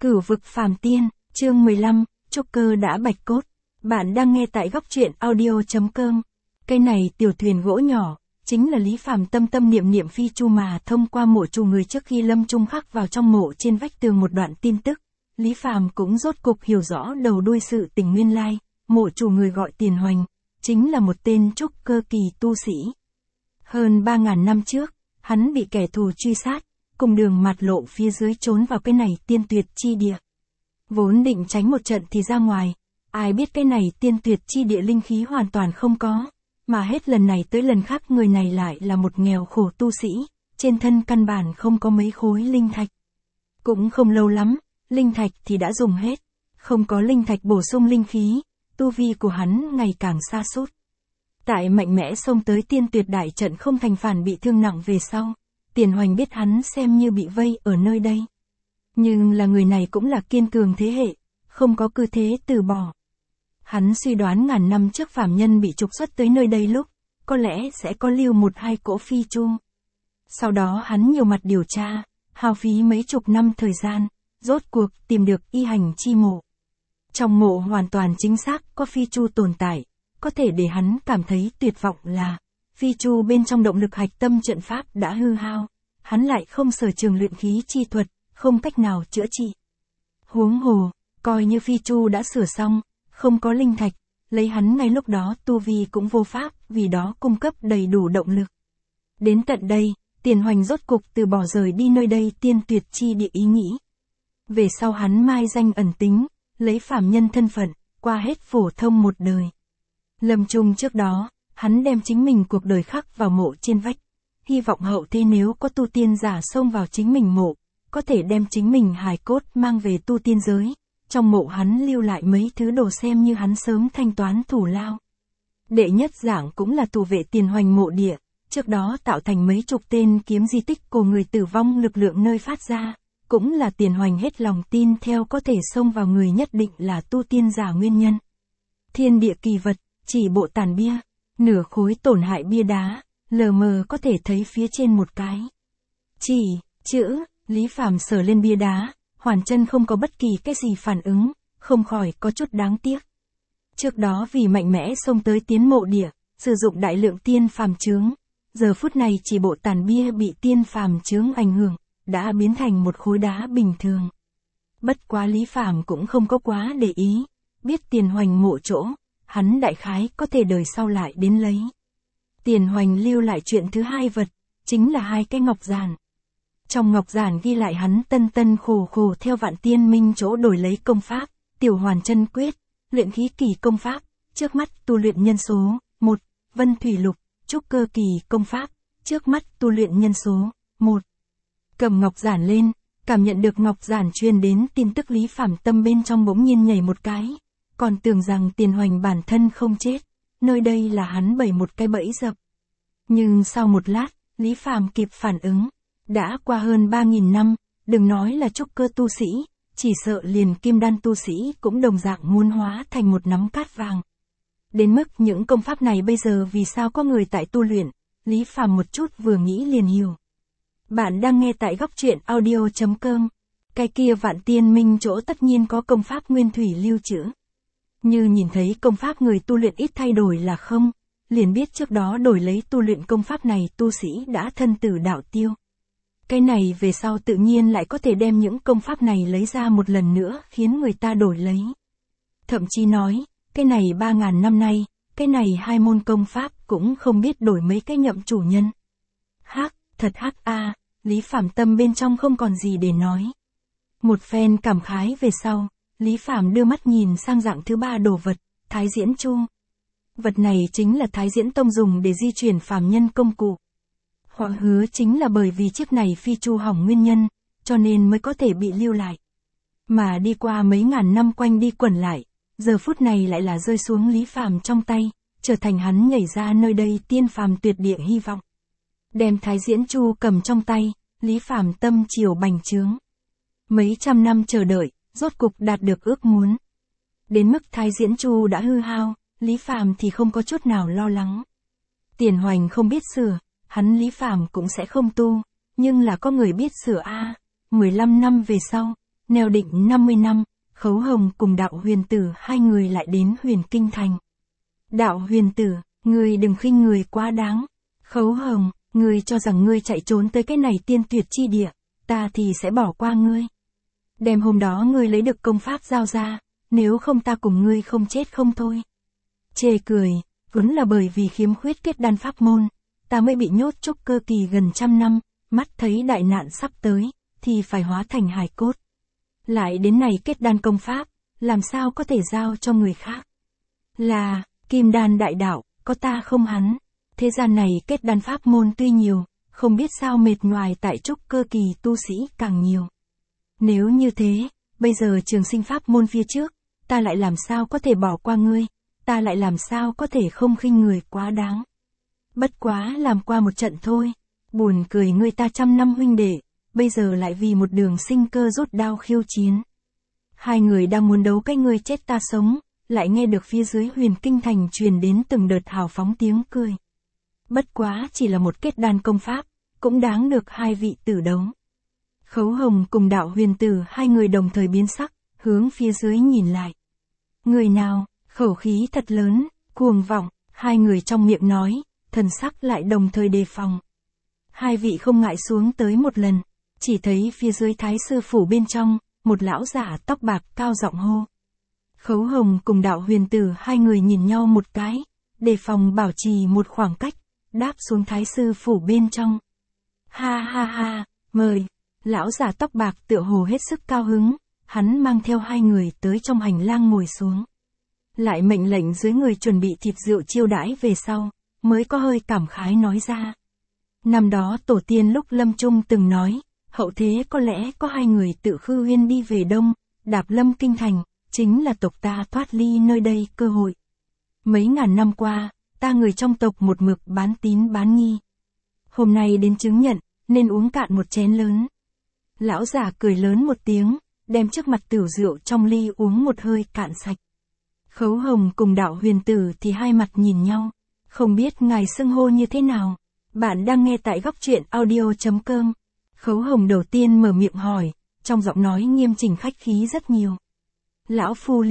Cửu vực phàm tiên, chương 15, trúc cơ đã bạch cốt. Bạn đang nghe tại góc truyện audio.com. Cây này tiểu thuyền gỗ nhỏ, chính là Lý Phàm tâm tâm niệm niệm phi chu mà thông qua mộ chủ người trước khi lâm chung khắc vào trong mộ trên vách tường một đoạn tin tức. Lý Phàm cũng rốt cục hiểu rõ đầu đuôi sự tình nguyên lai, mộ chủ người gọi Tiền Hoành, chính là một tên trúc cơ kỳ tu sĩ. Hơn 3.000 năm trước, hắn bị kẻ thù truy sát, cùng đường mạt lộ phía dưới trốn vào cái này tiên tuyệt chi địa. Vốn định tránh một trận thì ra ngoài, ai biết cái này tiên tuyệt chi địa linh khí hoàn toàn không có, mà hết lần này tới lần khác người này lại là một nghèo khổ tu sĩ, trên thân căn bản không có mấy khối linh thạch. Cũng không lâu lắm, linh thạch thì đã dùng hết, không có linh thạch bổ sung linh khí, tu vi của hắn ngày càng sa sút. Tại mạnh mẽ xông tới tiên tuyệt đại trận không thành phản bị thương nặng về sau, Tiền Hoành biết hắn xem như bị vây ở nơi đây. Nhưng là người này cũng là kiên cường thế hệ, không có cơ thế từ bỏ. Hắn suy đoán ngàn năm trước phàm nhân bị trục xuất tới nơi đây lúc, có lẽ sẽ có lưu một hai cỗ phi chu. Sau đó hắn nhiều mặt điều tra, hao phí mấy chục năm thời gian, rốt cuộc tìm được y hành chi mộ. Trong mộ hoàn toàn chính xác có phi chu tồn tại, có thể để hắn cảm thấy tuyệt vọng là phi chu bên trong động lực hạch tâm trận pháp đã hư hao, hắn lại không sở trường luyện khí chi thuật, không cách nào chữa trị. Huống hồ, coi như phi chu đã sửa xong, không có linh thạch, lấy hắn ngay lúc đó tu vi cũng vô pháp, vì đó cung cấp đầy đủ động lực. Đến tận đây, Tiền Hoành rốt cục từ bỏ rời đi nơi đây tiên tuyệt chi địa ý nghĩ. Về sau hắn mai danh ẩn tính, lấy phàm nhân thân phận, qua hết phổ thông một đời. Lâm chung trước đó, hắn đem chính mình cuộc đời khắc vào mộ trên vách, hy vọng hậu thế nếu có tu tiên giả xông vào chính mình mộ, có thể đem chính mình hài cốt mang về tu tiên giới, trong mộ hắn lưu lại mấy thứ đồ xem như hắn sớm thanh toán thủ lao. Đệ nhất giảng cũng là tù vệ Tiền Hoành mộ địa, trước đó tạo thành mấy chục tên kiếm di tích của người tử vong lực lượng nơi phát ra, cũng là Tiền Hoành hết lòng tin theo có thể xông vào người nhất định là tu tiên giả nguyên nhân. Thiên địa kỳ vật, chỉ bộ tàn bia, nửa khối tổn hại bia đá, lờ mờ có thể thấy phía trên một cái chỉ, chữ. Lý Phàm sờ lên bia đá, hoàn chân không có bất kỳ cái gì phản ứng, không khỏi có chút đáng tiếc. Trước đó vì mạnh mẽ xông tới tiến mộ địa, sử dụng đại lượng tiên phàm chướng, giờ phút này chỉ bộ tàn bia bị tiên phàm chướng ảnh hưởng, đã biến thành một khối đá bình thường. Bất quá Lý Phàm cũng không có quá để ý, biết Tiền Hoành mộ chỗ, hắn đại khái có thể đời sau lại đến lấy. Tiền Hoành lưu lại chuyện thứ hai vật, chính là hai cái ngọc giản. Trong ngọc giản ghi lại hắn tân tân khổ khổ theo Vạn Tiên Minh chỗ đổi lấy công pháp, Tiểu Hoàn Chân Quyết, luyện khí kỳ công pháp, trước mắt tu luyện nhân số 1, Vân Thủy Lục, trúc cơ kỳ công pháp, trước mắt tu luyện nhân số 1. Cầm ngọc giản lên, cảm nhận được ngọc giản truyền đến tin tức Lý Phàm tâm bên trong bỗng nhiên nhảy một cái, còn tưởng rằng Tiền Hoành bản thân không chết, nơi đây là hắn bày một cái bẫy dập. Nhưng sau một lát, Lý Phàm kịp phản ứng. Đã qua hơn 3.000 năm, đừng nói là trúc cơ tu sĩ, chỉ sợ liền kim đan tu sĩ cũng đồng dạng muốn hóa thành một nắm cát vàng. Đến mức những công pháp này bây giờ vì sao có người tại tu luyện, Lý Phàm một chút vừa nghĩ liền hiểu. Bạn đang nghe tại góc truyện audio.com. Cái kia Vạn Tiên Minh chỗ tất nhiên có công pháp nguyên thủy lưu trữ. Như nhìn thấy công pháp người tu luyện ít thay đổi là không, liền biết trước đó đổi lấy tu luyện công pháp này tu sĩ đã thân tử đạo tiêu. Cái này về sau tự nhiên lại có thể đem những công pháp này lấy ra một lần nữa khiến người ta đổi lấy. Thậm chí nói, cái này 3.000 năm nay, cái này hai môn công pháp cũng không biết đổi mấy cái nhậm chủ nhân. Thật a, Lý Phàm tâm bên trong không còn gì để nói. Một phen cảm khái về sau, Lý Phàm đưa mắt nhìn sang dạng thứ ba đồ vật, Thái Diễn Chu. Vật này chính là Thái Diễn Tông dùng để di chuyển phàm nhân công cụ. Họ hứa chính là bởi vì chiếc này phi chu hỏng nguyên nhân, cho nên mới có thể bị lưu lại. Mà đi qua mấy ngàn năm quanh đi quẩn lại, giờ phút này lại là rơi xuống Lý Phàm trong tay, trở thành hắn nhảy ra nơi đây tiên phàm tuyệt địa hy vọng. Đem Thái Diễn Chu cầm trong tay, Lý Phàm tâm chiều bành trướng. Mấy trăm năm chờ đợi, rốt cục đạt được ước muốn. Đến mức Thái Diễn Chu đã hư hao, Lý Phàm thì không có chút nào lo lắng. Tiền Hoành không biết sửa, hắn Lý Phàm cũng sẽ không tu, nhưng là có người biết sửa a. 15 năm về sau, neo định 50 năm, Khấu Hồng cùng Đạo Huyền Tử hai người lại đến Huyền Kinh Thành. Đạo Huyền Tử, ngươi đừng khinh người quá đáng. Khấu Hồng, ngươi cho rằng ngươi chạy trốn tới cái này tiên tuyệt chi địa, ta thì sẽ bỏ qua ngươi. Đêm hôm đó ngươi lấy được công pháp giao ra, nếu không ta cùng ngươi không chết không thôi. Chê cười, vốn là bởi vì khiếm khuyết kết đan pháp môn, ta mới bị nhốt trúc cơ kỳ gần 100 năm, mắt thấy đại nạn sắp tới, thì phải hóa thành hài cốt. Lại đến này kết đan công pháp, làm sao có thể giao cho người khác. Là, kim đan đại đạo, có ta không hắn. Thế gian này kết đan pháp môn tuy nhiều, không biết sao mệt nhoài tại trúc cơ kỳ tu sĩ càng nhiều. Nếu như thế, bây giờ trường sinh pháp môn phía trước, ta lại làm sao có thể bỏ qua ngươi, ta lại làm sao có thể không khinh người quá đáng. Bất quá làm qua một trận thôi, buồn cười ngươi ta 100 năm huynh đệ, bây giờ lại vì một đường sinh cơ rút đao khiêu chiến. Hai người đang muốn đấu cái ngươi chết ta sống, lại nghe được phía dưới Huyền Kinh Thành truyền đến từng đợt hào phóng tiếng cười. Bất quá chỉ là một kết đan công pháp, cũng đáng được hai vị tử đấu. Khấu Hồng cùng Đạo Huyền Tử hai người đồng thời biến sắc, hướng phía dưới nhìn lại. Người nào, khẩu khí thật lớn, cuồng vọng, hai người trong miệng nói, thần sắc lại đồng thời đề phòng. Hai vị không ngại xuống tới một lần, chỉ thấy phía dưới Thái sư phủ bên trong, một lão giả tóc bạc cao giọng hô. Khấu Hồng cùng Đạo Huyền Tử hai người nhìn nhau một cái, đề phòng bảo trì một khoảng cách, đáp xuống Thái sư phủ bên trong. Ha ha ha, mời. Lão giả tóc bạc tựa hồ hết sức cao hứng, hắn mang theo hai người tới trong hành lang ngồi xuống. Lại mệnh lệnh dưới người chuẩn bị thịt rượu chiêu đãi về sau, mới có hơi cảm khái nói ra. Năm đó tổ tiên lúc lâm chung từng nói, hậu thế có lẽ có hai người tự khư huyên đi về đông, đạp lâm kinh thành, chính là tộc ta thoát ly nơi đây cơ hội. Mấy ngàn năm qua, ta người trong tộc một mực bán tín bán nghi. Hôm nay đến chứng nhận, nên uống cạn một chén lớn. Lão giả cười lớn một tiếng, đem trước mặt tửu rượu trong ly uống một hơi cạn sạch. Khấu Hồng cùng Đạo Huyền Tử thì hai mặt nhìn nhau, không biết ngài xưng hô như thế nào. Bạn đang nghe tại góc truyện audio.com. Khấu Hồng đầu tiên mở miệng hỏi, trong giọng nói nghiêm chỉnh khách khí rất nhiều. Lão phu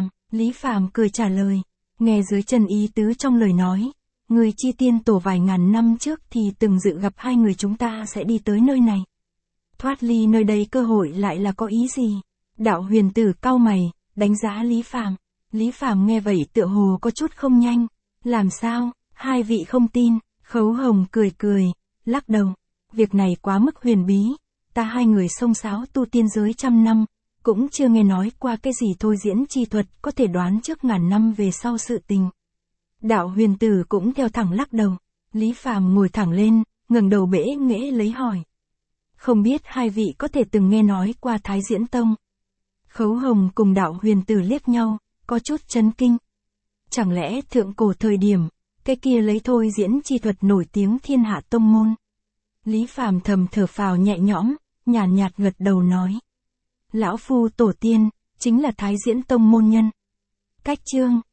Lý Phàm cười trả lời, nghe dưới chân ý tứ trong lời nói, người chi tiên tổ vài ngàn năm trước thì từng dự gặp hai người chúng ta sẽ đi tới nơi này. Thoát ly nơi đây cơ hội lại là có ý gì? Đạo Huyền Tử cau mày, đánh giá Lý Phàm. Lý Phàm nghe vậy tựa hồ có chút không nhanh. Làm sao? Hai vị không tin. Khấu Hồng cười cười, lắc đầu. Việc này quá mức huyền bí. Ta hai người xông xáo tu tiên giới 100 năm, cũng chưa nghe nói qua cái gì thôi diễn chi thuật có thể đoán trước ngàn năm về sau sự tình. Đạo Huyền Tử cũng theo thẳng lắc đầu. Lý Phàm ngồi thẳng lên, ngẩng đầu bẽ nghễ lấy hỏi. Không biết hai vị có thể từng nghe nói qua Thái Diễn Tông. Khấu Hồng cùng Đạo Huyền Tử liếc nhau, có chút chấn kinh. Chẳng lẽ thượng cổ thời điểm, cái kia lấy thôi diễn chi thuật nổi tiếng thiên hạ tông môn. Lý Phàm thầm thở phào nhẹ nhõm, nhàn nhạt gật đầu nói. Lão phu tổ tiên, chính là Thái Diễn Tông môn nhân. Cách chương,